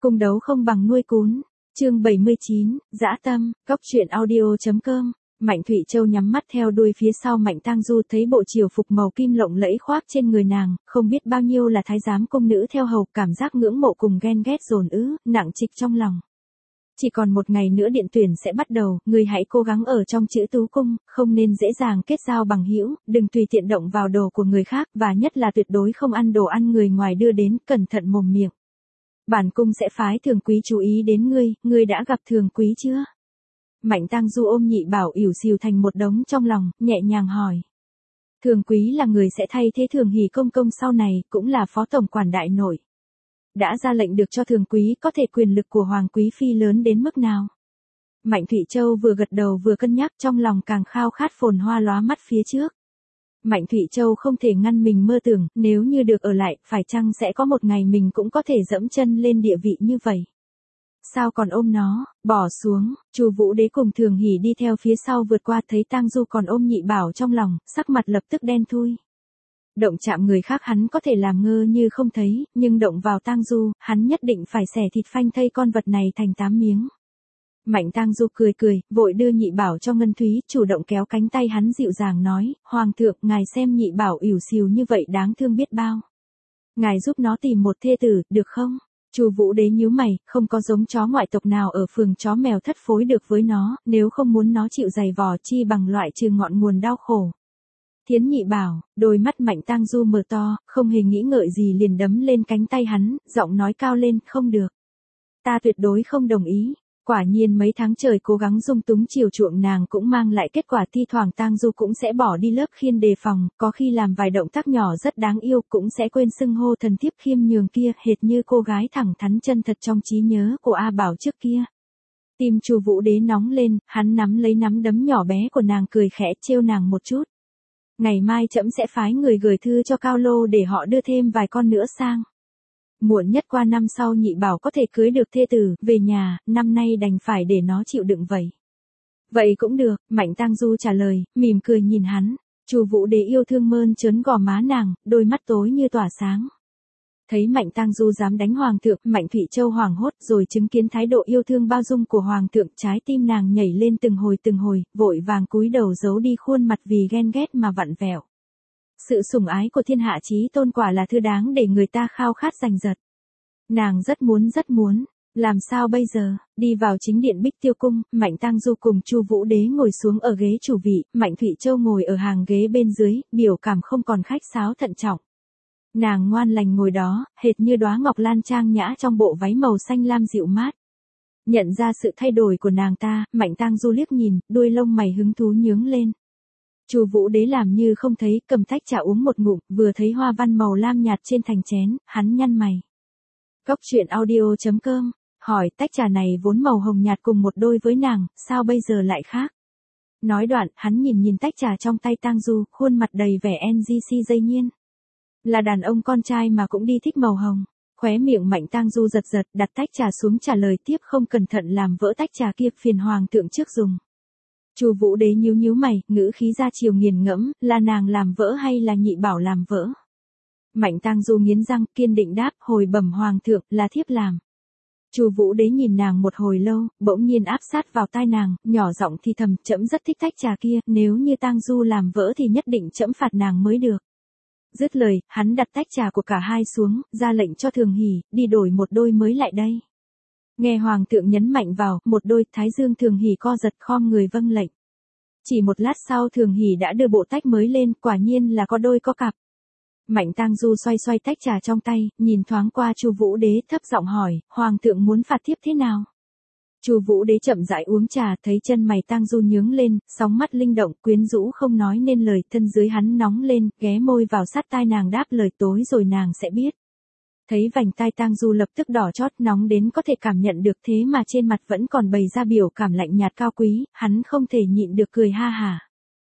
Cung đấu không bằng nuôi cún. Chương 79, Dã tâm, Cóc truyện audio.com. Mạnh Thụy Châu nhắm mắt theo đuôi phía sau Mạnh Tang Du, thấy bộ triều phục màu kim lộng lẫy khoác trên người nàng, không biết bao nhiêu là thái giám cung nữ theo hầu, cảm giác ngưỡng mộ cùng ghen ghét dồn ứ, nặng trịch trong lòng. Chỉ còn một ngày nữa điện tuyển sẽ bắt đầu, người hãy cố gắng ở trong chữ tú cung, không nên dễ dàng kết giao bằng hữu, đừng tùy tiện động vào đồ của người khác, và nhất là tuyệt đối không ăn đồ ăn người ngoài đưa đến, cẩn thận mồm miệng. Bản cung sẽ phái Thường Quý chú ý đến ngươi đã gặp Thường Quý chưa? Mạnh Tang Du ôm Nhị Bảo ỉu xìu thành một đống trong lòng, nhẹ nhàng hỏi. Thường Quý là người sẽ thay thế Thường Hỷ công công sau này, cũng là phó tổng quản đại nội. Đã ra lệnh được cho Thường Quý, có thể quyền lực của Hoàng Quý Phi lớn đến mức nào? Mạnh Thụy Châu vừa gật đầu vừa cân nhắc, trong lòng càng khao khát phồn hoa lóa mắt phía trước. Mạnh Thụy Châu không thể ngăn mình mơ tưởng, nếu như được ở lại, phải chăng sẽ có một ngày mình cũng có thể dẫm chân lên địa vị như vậy. Sao còn ôm nó, bỏ xuống, Chu Vũ Đế cùng Thường Hỷ đi theo phía sau vượt qua, thấy Tang Du còn ôm Nhị Bảo trong lòng, sắc mặt lập tức đen thui. Động chạm người khác hắn có thể làm ngơ như không thấy, nhưng động vào Tang Du, hắn nhất định phải xẻ thịt phanh thây con vật này thành 8 miếng. Mạnh Tang Du cười cười, vội đưa Nhị Bảo cho Ngân Thúy, chủ động kéo cánh tay hắn dịu dàng nói, Hoàng thượng, ngài xem Nhị Bảo ỉu xìu như vậy đáng thương biết bao. Ngài giúp nó tìm một thê tử, được không? Chu Vũ Đế nhíu mày, không có giống chó ngoại tộc nào ở phường chó mèo thất phối được với nó, nếu không muốn nó chịu giày vò chi bằng loại trừ ngọn nguồn đau khổ. Thiến Nhị Bảo, đôi mắt Mạnh Tang Du mở to, không hề nghĩ ngợi gì liền đấm lên cánh tay hắn, giọng nói cao lên, không được. Ta tuyệt đối không đồng ý. Quả nhiên mấy tháng trời cố gắng dung túng chiều chuộng nàng cũng mang lại kết quả, thi thoảng Tang Du cũng sẽ bỏ đi lớp khiên đề phòng, có khi làm vài động tác nhỏ rất đáng yêu, cũng sẽ quên xưng hô thần thiếp khiêm nhường kia, hệt như cô gái thẳng thắn chân thật trong trí nhớ của A Bảo trước kia. Tim Chu Vũ Đế nóng lên, hắn nắm lấy nắm đấm nhỏ bé của nàng cười khẽ trêu nàng một chút. Ngày mai trẫm sẽ phái người gửi thư cho Cao Lô để họ đưa thêm vài con nữa sang. Muộn nhất qua năm sau Nhị Bảo có thể cưới được thê tử, về nhà, năm nay đành phải để nó chịu đựng vậy. Vậy cũng được, Mạnh Tang Du trả lời, mỉm cười nhìn hắn. Chu Vũ Đế yêu thương mơn trớn gò má nàng, đôi mắt tối như tỏa sáng. Thấy Mạnh Tang Du dám đánh Hoàng thượng, Mạnh Thụy Châu hoảng hốt, rồi chứng kiến thái độ yêu thương bao dung của Hoàng thượng, trái tim nàng nhảy lên từng hồi, vội vàng cúi đầu giấu đi khuôn mặt vì ghen ghét mà vặn vẹo. Sự sủng ái của thiên hạ chí tôn quả là thứ đáng để người ta khao khát giành giật. Nàng rất muốn, làm sao bây giờ? Đi vào chính điện Bích Tiêu cung, Mạnh Tang Du cùng Chu Vũ Đế ngồi xuống ở ghế chủ vị, Mạnh Thụy Châu ngồi ở hàng ghế bên dưới, biểu cảm không còn khách sáo thận trọng. Nàng ngoan lành ngồi đó, hệt như đóa ngọc lan trang nhã trong bộ váy màu xanh lam dịu mát. Nhận ra sự thay đổi của nàng ta, Mạnh Tang Du liếc nhìn, đuôi lông mày hứng thú nhướng lên. Chu Vũ Đế làm như không thấy, cầm tách trà uống một ngụm, vừa thấy hoa văn màu lam nhạt trên thành chén, hắn nhăn mày. Cóc truyện audio.com, hỏi tách trà này vốn màu hồng nhạt cùng một đôi với nàng, sao bây giờ lại khác? Nói đoạn, hắn nhìn tách trà trong tay Tang Du, khuôn mặt đầy vẻ NGC dây nhiên. Là đàn ông con trai mà cũng đi thích màu hồng. Khóe miệng Mạnh Tang Du giật, đặt tách trà xuống trả lời tiếp, không cẩn thận làm vỡ tách trà kia, phiền Hoàng thượng trước dùng. Chu Vũ Đế nhíu mày, ngữ khí ra chiều nghiền ngẫm, là nàng làm vỡ hay là Nhị Bảo làm vỡ? Mạnh Tang Du nghiến răng, kiên định đáp, hồi bẩm Hoàng thượng, là thiếp làm. Chu Vũ Đế nhìn nàng một hồi lâu, bỗng nhiên áp sát vào tai nàng, nhỏ giọng thì thầm, trẫm rất thích tách trà kia, nếu như Tang Du làm vỡ thì nhất định trẫm phạt nàng mới được. Dứt lời, hắn đặt tách trà của cả hai xuống, ra lệnh cho Thường Hỷ, đi đổi một đôi mới lại đây. Nghe Hoàng thượng nhấn mạnh vào, một đôi, thái dương Thường Hỷ co giật, khom người vâng lệnh. Chỉ một lát sau Thường Hỷ đã đưa bộ tách mới lên, quả nhiên là có đôi có cặp. Mạnh Tang Du xoay tách trà trong tay, nhìn thoáng qua Chu Vũ Đế, thấp giọng hỏi, Hoàng thượng muốn phạt thiếp thế nào? Chu Vũ Đế chậm rãi uống trà, thấy chân mày Tang Du nhướng lên, sóng mắt linh động, quyến rũ không nói nên lời, thân dưới hắn nóng lên, ghé môi vào sát tai nàng đáp lời, tối rồi nàng sẽ biết. Thấy vành tai Tang Du lập tức đỏ chót, nóng đến có thể cảm nhận được, thế mà trên mặt vẫn còn bày ra biểu cảm lạnh nhạt cao quý, hắn không thể nhịn được cười ha hả.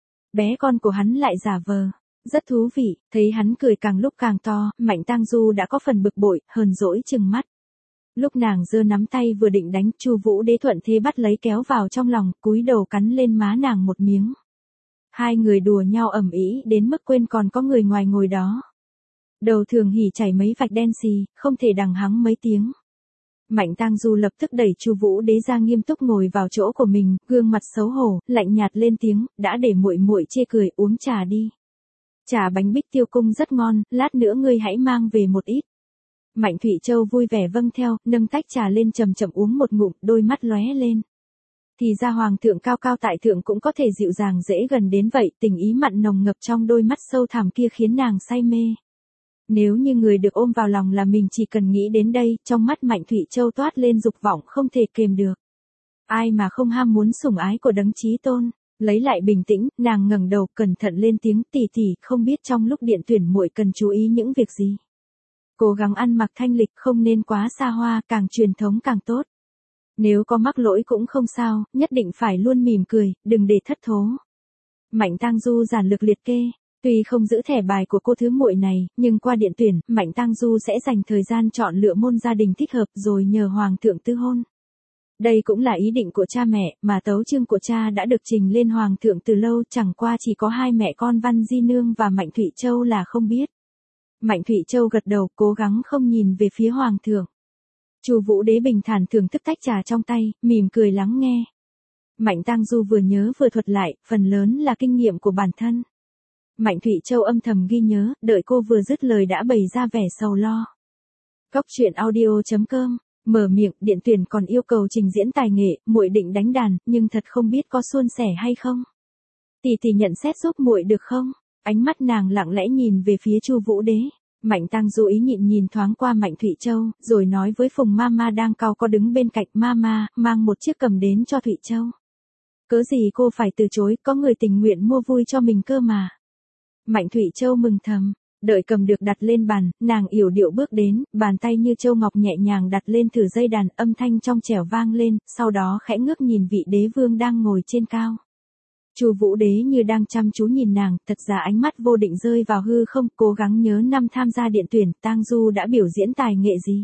Bé con của hắn lại giả vờ. Rất thú vị, thấy hắn cười càng lúc càng to, Mạnh Tang Du đã có phần bực bội, hờn dỗi trừng mắt. Lúc nàng giơ nắm tay vừa định đánh, Chu Vũ Đế thuận thế bắt lấy kéo vào trong lòng, cúi đầu cắn lên má nàng một miếng. Hai người đùa nhau ầm ĩ đến mức quên còn có người ngoài ngồi đó. Đầu Thường Hỷ chảy mấy vạch đen xì, không thể đằng hắng mấy tiếng. Mạnh Tang Du lập tức đẩy Chu Vũ Đế ra nghiêm túc ngồi vào chỗ của mình, gương mặt xấu hổ, lạnh nhạt lên tiếng, đã để muội muội chê cười, uống trà đi. Trà bánh bích tiêu cung rất ngon, lát nữa ngươi hãy mang về một ít. Mạnh Thụy Châu vui vẻ vâng theo, nâng tách trà lên chậm chậm uống một ngụm, đôi mắt lóe lên. Thì ra hoàng thượng cao cao tại thượng cũng có thể dịu dàng dễ gần đến vậy, tình ý mặn nồng ngập trong đôi mắt sâu thẳm kia khiến nàng say mê. Nếu như người được ôm vào lòng là mình chỉ cần nghĩ đến đây, trong mắt Mạnh Thụy Châu toát lên dục vọng không thể kềm được. Ai mà không ham muốn sủng ái của đấng chí tôn. Lấy lại bình tĩnh, nàng ngẩng đầu cẩn thận lên tiếng, tỷ tỷ, không biết trong lúc điện tuyển muội cần chú ý những việc gì. Cố gắng ăn mặc thanh lịch, không nên quá xa hoa, càng truyền thống càng tốt. Nếu có mắc lỗi cũng không sao, nhất định phải luôn mỉm cười, đừng để thất thố. Mạnh Tang Du giản lược liệt kê. Tuy không giữ thẻ bài của cô thứ muội này, nhưng qua điện tuyển, Mạnh Tang Du sẽ dành thời gian chọn lựa môn gia đình thích hợp rồi nhờ hoàng thượng tư hôn. Đây cũng là ý định của cha mẹ, mà tấu chương của cha đã được trình lên hoàng thượng từ lâu, chẳng qua chỉ có hai mẹ con Văn Di Nương và Mạnh Thụy Châu là không biết. Mạnh Thụy Châu gật đầu, cố gắng không nhìn về phía hoàng thượng. Chu Vũ Đế bình thản thưởng thức tách trà trong tay, mỉm cười lắng nghe. Mạnh Tang Du vừa nhớ vừa thuật lại, phần lớn là kinh nghiệm của bản thân. Mạnh Thụy Châu âm thầm ghi nhớ, đợi cô vừa dứt lời đã bày ra vẻ sầu lo. Cóc truyện audio.com mở miệng, điện tuyển còn yêu cầu trình diễn tài nghệ, muội định đánh đàn, nhưng thật không biết có suôn sẻ hay không. Tỷ tỷ nhận xét giúp muội được không? Ánh mắt nàng lặng lẽ nhìn về phía Chu Vũ Đế. Mạnh Tang Du ý nhịn nhìn thoáng qua Mạnh Thụy Châu, rồi nói với Phùng Mama đang cau có đứng bên cạnh, Mama, mang một chiếc cầm đến cho Thụy Châu. Cớ gì cô phải từ chối, có người tình nguyện mua vui cho mình cơ mà. Mạnh Thụy Châu mừng thầm. Đợi cầm được đặt lên bàn, nàng yểu điệu bước đến, bàn tay như châu ngọc nhẹ nhàng đặt lên thử dây đàn, âm thanh trong trẻo vang lên, sau đó khẽ ngước nhìn vị đế vương đang ngồi trên cao. Chu Vũ Đế như đang chăm chú nhìn nàng, thật ra ánh mắt vô định rơi vào hư không, cố gắng nhớ năm tham gia điện tuyển, Tang Du đã biểu diễn tài nghệ gì.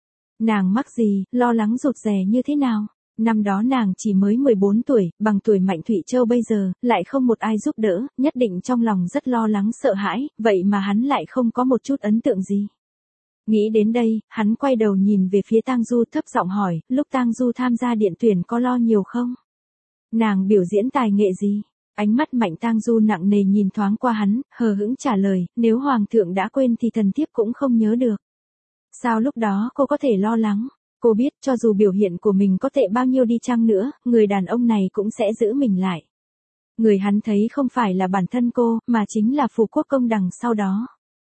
Nàng mắc gì, lo lắng rụt rè như thế nào. Năm đó nàng chỉ mới 14 tuổi, bằng tuổi Mạnh Thụy Châu bây giờ, lại không một ai giúp đỡ, nhất định trong lòng rất lo lắng sợ hãi, vậy mà hắn lại không có một chút ấn tượng gì. Nghĩ đến đây, hắn quay đầu nhìn về phía Tang Du thấp giọng hỏi, lúc Tang Du tham gia điện tuyển có lo nhiều không? Nàng biểu diễn tài nghệ gì? Ánh mắt Mạnh Tang Du nặng nề nhìn thoáng qua hắn, hờ hững trả lời, nếu hoàng thượng đã quên thì thần thiếp cũng không nhớ được. Sao lúc đó cô có thể lo lắng? Cô biết cho dù biểu hiện của mình có tệ bao nhiêu đi chăng nữa, người đàn ông này cũng sẽ giữ mình lại. Người hắn thấy không phải là bản thân cô, mà chính là phù quốc công đằng sau đó.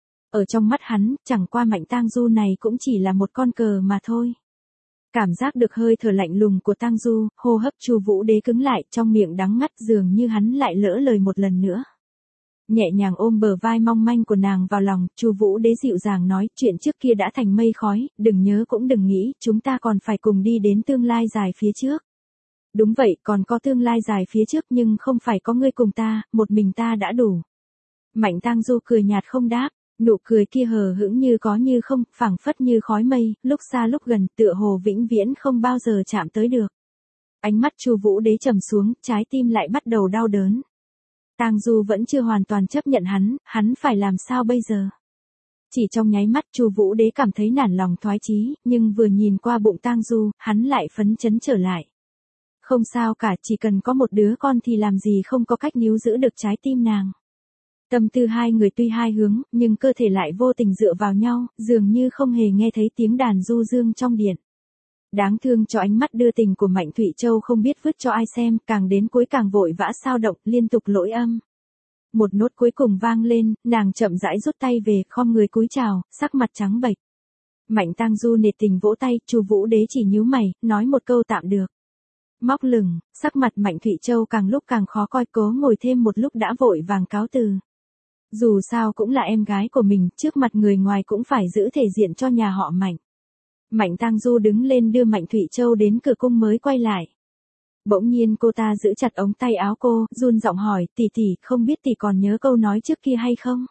Ở trong mắt hắn, chẳng qua Mạnh Tang Du này cũng chỉ là một con cờ mà thôi. Cảm giác được hơi thở lạnh lùng của Tang Du, hô hấp Chu Vũ Đế cứng lại, trong miệng đắng ngắt, dường như hắn lại lỡ lời một lần nữa. Nhẹ nhàng ôm bờ vai mong manh của nàng vào lòng, Chu Vũ Đế dịu dàng nói, chuyện trước kia đã thành mây khói, đừng nhớ cũng đừng nghĩ, chúng ta còn phải cùng đi đến tương lai dài phía trước. Đúng vậy, còn có tương lai dài phía trước nhưng không phải có ngươi cùng ta, một mình ta đã đủ. Mạnh Tang Du cười nhạt không đáp, nụ cười kia hờ hững như có như không, phảng phất như khói mây, lúc xa lúc gần, tựa hồ vĩnh viễn không bao giờ chạm tới được. Ánh mắt Chu Vũ Đế trầm xuống, trái tim lại bắt đầu đau đớn. Tang Du vẫn chưa hoàn toàn chấp nhận hắn phải làm sao bây giờ? Chỉ trong nháy mắt Chu Vũ Đế cảm thấy nản lòng thoái chí, nhưng vừa nhìn qua bụng Tang Du, hắn lại phấn chấn trở lại. Không sao cả, chỉ cần có một đứa con thì làm gì không có cách níu giữ được trái tim nàng. Tâm tư hai người tuy hai hướng, nhưng cơ thể lại vô tình dựa vào nhau, dường như không hề nghe thấy tiếng đàn du dương trong điện. Đáng thương cho ánh mắt đưa tình của Mạnh Thụy Châu không biết vứt cho ai xem, càng đến cuối càng vội vã sao động, liên tục lỗi âm. Một nốt cuối cùng vang lên, nàng chậm rãi rút tay về, khom người cúi chào, sắc mặt trắng bệch. Mạnh Tang Du nệt tình vỗ tay, Chu Vũ Đế chỉ nhíu mày, nói một câu tạm được. Móc lửng, sắc mặt Mạnh Thụy Châu càng lúc càng khó coi, cố ngồi thêm một lúc đã vội vàng cáo từ. Dù sao cũng là em gái của mình, trước mặt người ngoài cũng phải giữ thể diện cho nhà họ Mạnh. Mạnh Tang Du đứng lên đưa Mạnh Thụy Châu đến cửa cung mới quay lại. Bỗng nhiên cô ta giữ chặt ống tay áo cô, run giọng hỏi, tỷ tỷ, không biết tỷ còn nhớ câu nói trước kia hay không?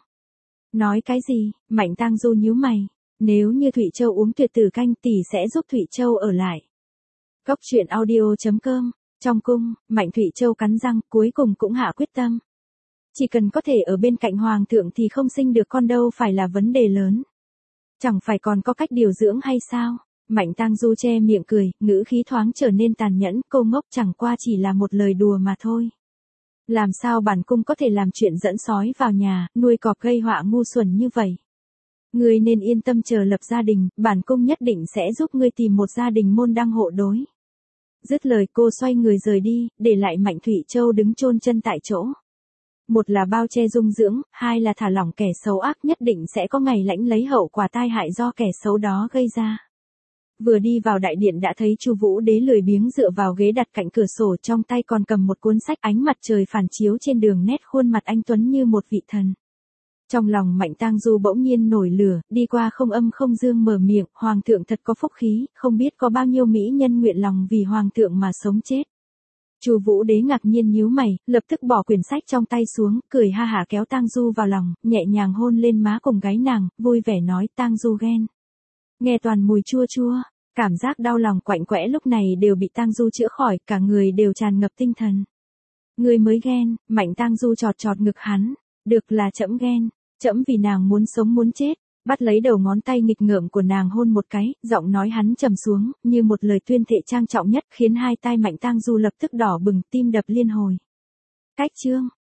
Nói cái gì? Mạnh Tang Du nhíu mày. Nếu như Thụy Châu uống tuyệt tử canh tỷ sẽ giúp Thụy Châu ở lại. Cóc truyện audio.com. Trong cung, Mạnh Thụy Châu cắn răng, cuối cùng cũng hạ quyết tâm. Chỉ cần có thể ở bên cạnh hoàng thượng thì không sinh được con đâu phải là vấn đề lớn. Chẳng phải còn có cách điều dưỡng hay sao? Mạnh Tang Du che miệng cười, ngữ khí thoáng trở nên tàn nhẫn, cô ngốc, chẳng qua chỉ là một lời đùa mà thôi. Làm sao bản cung có thể làm chuyện dẫn sói vào nhà, nuôi cọp gây họa ngu xuẩn như vậy. Ngươi nên yên tâm chờ lập gia đình, bản cung nhất định sẽ giúp ngươi tìm một gia đình môn đăng hộ đối. Dứt lời cô xoay người rời đi, để lại Mạnh Thụy Châu đứng chôn chân tại chỗ. Một là bao che dung dưỡng, hai là thả lỏng kẻ xấu ác, nhất định sẽ có ngày lãnh lấy hậu quả tai hại do kẻ xấu đó gây ra. Vừa đi vào đại điện đã thấy Chu Vũ Đế lười biếng dựa vào ghế đặt cạnh cửa sổ, trong tay còn cầm một cuốn sách, ánh mặt trời phản chiếu trên đường nét khuôn mặt anh tuấn như một vị thần. Trong lòng Mạnh Tang Du bỗng nhiên nổi lửa, đi qua không âm không dương mở miệng, hoàng thượng thật có phúc khí, không biết có bao nhiêu mỹ nhân nguyện lòng vì hoàng thượng mà sống chết. Chu Vũ Đế ngạc nhiên nhíu mày, lập tức bỏ quyển sách trong tay xuống, cười ha hả kéo Tang Du vào lòng, nhẹ nhàng hôn lên má cùng gáy nàng, vui vẻ nói, Tang Du ghen. Nghe toàn mùi chua chua, cảm giác đau lòng quạnh quẽ lúc này đều bị Tang Du chữa khỏi, cả người đều tràn ngập tinh thần. Người mới ghen, Mạnh Tang Du chọt chọt ngực hắn, được là trẫm ghen, trẫm vì nàng muốn sống muốn chết. Bắt lấy đầu ngón tay nghịch ngợm của nàng hôn một cái, giọng nói hắn trầm xuống, như một lời tuyên thệ trang trọng nhất, khiến hai tai Mạnh Tang Du lập tức đỏ bừng, tim đập liên hồi. Cách chương